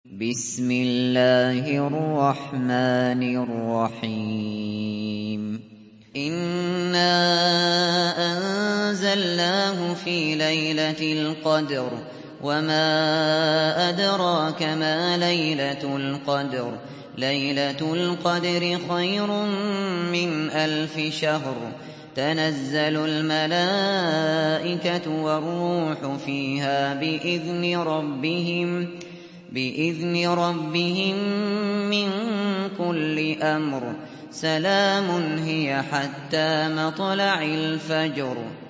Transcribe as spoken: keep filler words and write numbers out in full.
بسم الله الرحمن الرحيم إنا أنزلناه في ليلة القدر وما أدراك ما ليلة القدر ليلة القدر خير من ألف شهر تنزل الملائكة والروح فيها بإذن ربهم بإذن ربهم من كل أمر سلام هي حتى مطلع الفجر